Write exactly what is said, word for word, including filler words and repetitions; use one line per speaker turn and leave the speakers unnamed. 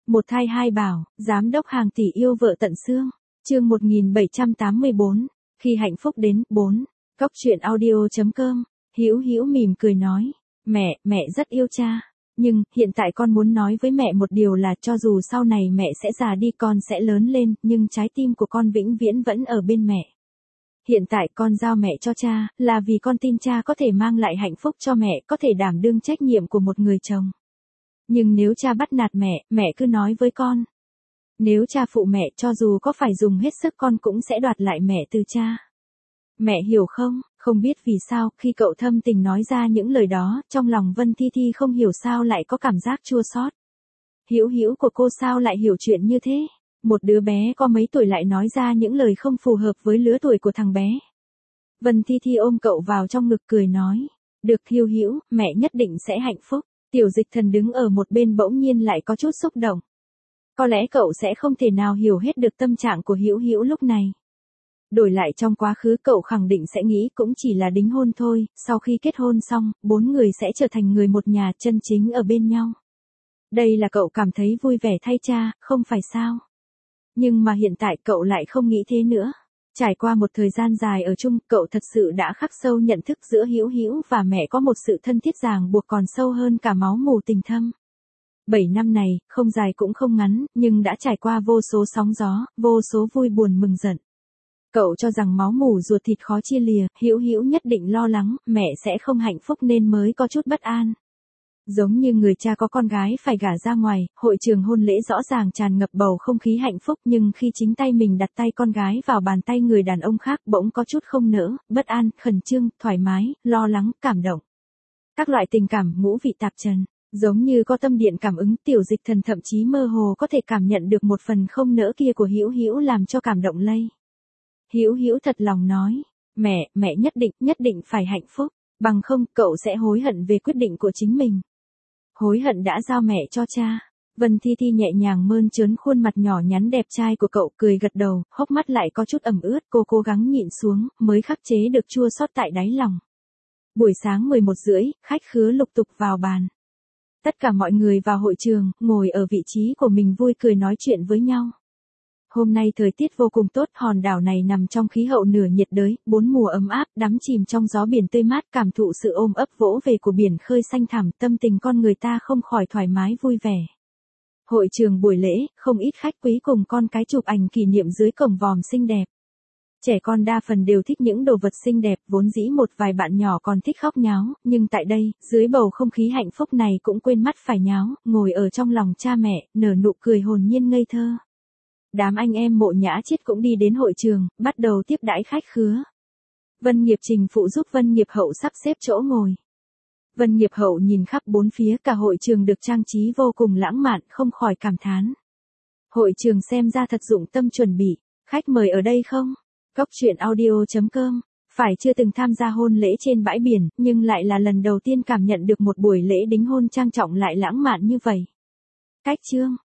Một thai hai bảo, giám đốc hàng tỷ yêu vợ tận xương. Chương một nghìn bảy trăm tám mươi bốn, khi hạnh phúc đến, bốn. Cóc truyện audio chấm com. Hữu Hữu mỉm cười nói, "Mẹ, mẹ rất yêu cha, nhưng hiện tại con muốn nói với mẹ một điều là cho dù sau này mẹ sẽ già đi, con sẽ lớn lên, nhưng trái tim của con vĩnh viễn vẫn ở bên mẹ. Hiện tại con giao mẹ cho cha, là vì con tin cha có thể mang lại hạnh phúc cho mẹ, có thể đảm đương trách nhiệm của một người chồng. Nhưng nếu cha bắt nạt mẹ, mẹ cứ nói với con. Nếu cha phụ mẹ, cho dù có phải dùng hết sức con cũng sẽ đoạt lại mẹ từ cha. Mẹ hiểu không?" Không biết vì sao, khi cậu thâm tình nói ra những lời đó, trong lòng Vân Thi Thi không hiểu sao lại có cảm giác chua xót. Hữu Hữu của cô sao lại hiểu chuyện như thế? Một đứa bé có mấy tuổi lại nói ra những lời không phù hợp với lứa tuổi của thằng bé. Vân Thi Thi ôm cậu vào trong ngực cười nói, "Được Hữu Hữu, mẹ nhất định sẽ hạnh phúc." Tiểu Dịch Thần đứng ở một bên bỗng nhiên lại có chút xúc động. Có lẽ cậu sẽ không thể nào hiểu hết được tâm trạng của Hữu Hữu lúc này. Đổi lại trong quá khứ cậu khẳng định sẽ nghĩ cũng chỉ là đính hôn thôi, sau khi kết hôn xong, bốn người sẽ trở thành người một nhà chân chính ở bên nhau. Đây là cậu cảm thấy vui vẻ thay cha, không phải sao? Nhưng mà hiện tại cậu lại không nghĩ thế nữa. Trải qua một thời gian dài ở chung, cậu thật sự đã khắc sâu nhận thức giữa Hữu Hữu và mẹ có một sự thân thiết ràng buộc còn sâu hơn cả máu mủ tình thâm. Bảy năm này, không dài cũng không ngắn, nhưng đã trải qua vô số sóng gió, vô số vui buồn mừng giận. Cậu cho rằng máu mủ ruột thịt khó chia lìa, Hữu Hữu nhất định lo lắng, mẹ sẽ không hạnh phúc nên mới có chút bất an. Giống như người cha có con gái phải gả ra ngoài, hội trường hôn lễ rõ ràng tràn ngập bầu không khí hạnh phúc, nhưng khi chính tay mình đặt tay con gái vào bàn tay người đàn ông khác bỗng có chút không nỡ, bất an, khẩn trương, thoải mái, lo lắng, cảm động. Các loại tình cảm ngũ vị tạp trần, giống như có tâm điện cảm ứng. Tiểu Dịch Thần thậm chí mơ hồ có thể cảm nhận được một phần không nỡ kia của Hữu Hữu làm cho cảm động lây. Hữu Hữu thật lòng nói, "Mẹ, mẹ nhất định, nhất định phải hạnh phúc, bằng không cậu sẽ hối hận về quyết định của chính mình." Hối hận đã giao mẹ cho cha. Vân Thi Thi nhẹ nhàng mơn trớn khuôn mặt nhỏ nhắn đẹp trai của cậu, cười gật đầu, hốc mắt lại có chút ẩm ướt, cô cố gắng nhịn xuống, mới khắc chế được chua xót tại đáy lòng. Buổi sáng mười một rưỡi, khách khứa lục tục vào bàn. Tất cả mọi người vào hội trường, ngồi ở vị trí của mình vui cười nói chuyện với nhau. Hôm nay thời tiết vô cùng tốt, hòn đảo này nằm trong khí hậu nửa nhiệt đới, bốn mùa ấm áp, đắm chìm trong gió biển tươi mát, cảm thụ sự ôm ấp vỗ về của biển khơi xanh thẳm, tâm tình con người ta không khỏi thoải mái vui vẻ. Hội trường buổi lễ, không ít khách quý cùng con cái chụp ảnh kỷ niệm dưới cổng vòm xinh đẹp. Trẻ con đa phần đều thích những đồ vật xinh đẹp, vốn dĩ một vài bạn nhỏ còn thích khóc nháo, nhưng tại đây, dưới bầu không khí hạnh phúc này cũng quên mắt phải nháo, ngồi ở trong lòng cha mẹ, nở nụ cười hồn nhiên ngây thơ. Đám anh em Mộ Nhã Chiết cũng đi đến hội trường, bắt đầu tiếp đãi khách khứa. Vân Nghiệp Trình phụ giúp Vân Nghiệp Hậu sắp xếp chỗ ngồi. Vân Nghiệp Hậu nhìn khắp bốn phía, cả hội trường được trang trí vô cùng lãng mạn, không khỏi cảm thán. Hội trường xem ra thật dụng tâm chuẩn bị. Khách mời ở đây không? Cóc truyện audio chấm com. Phải chưa từng tham gia hôn lễ trên bãi biển, nhưng lại là lần đầu tiên cảm nhận được một buổi lễ đính hôn trang trọng lại lãng mạn như vậy. Cách chương.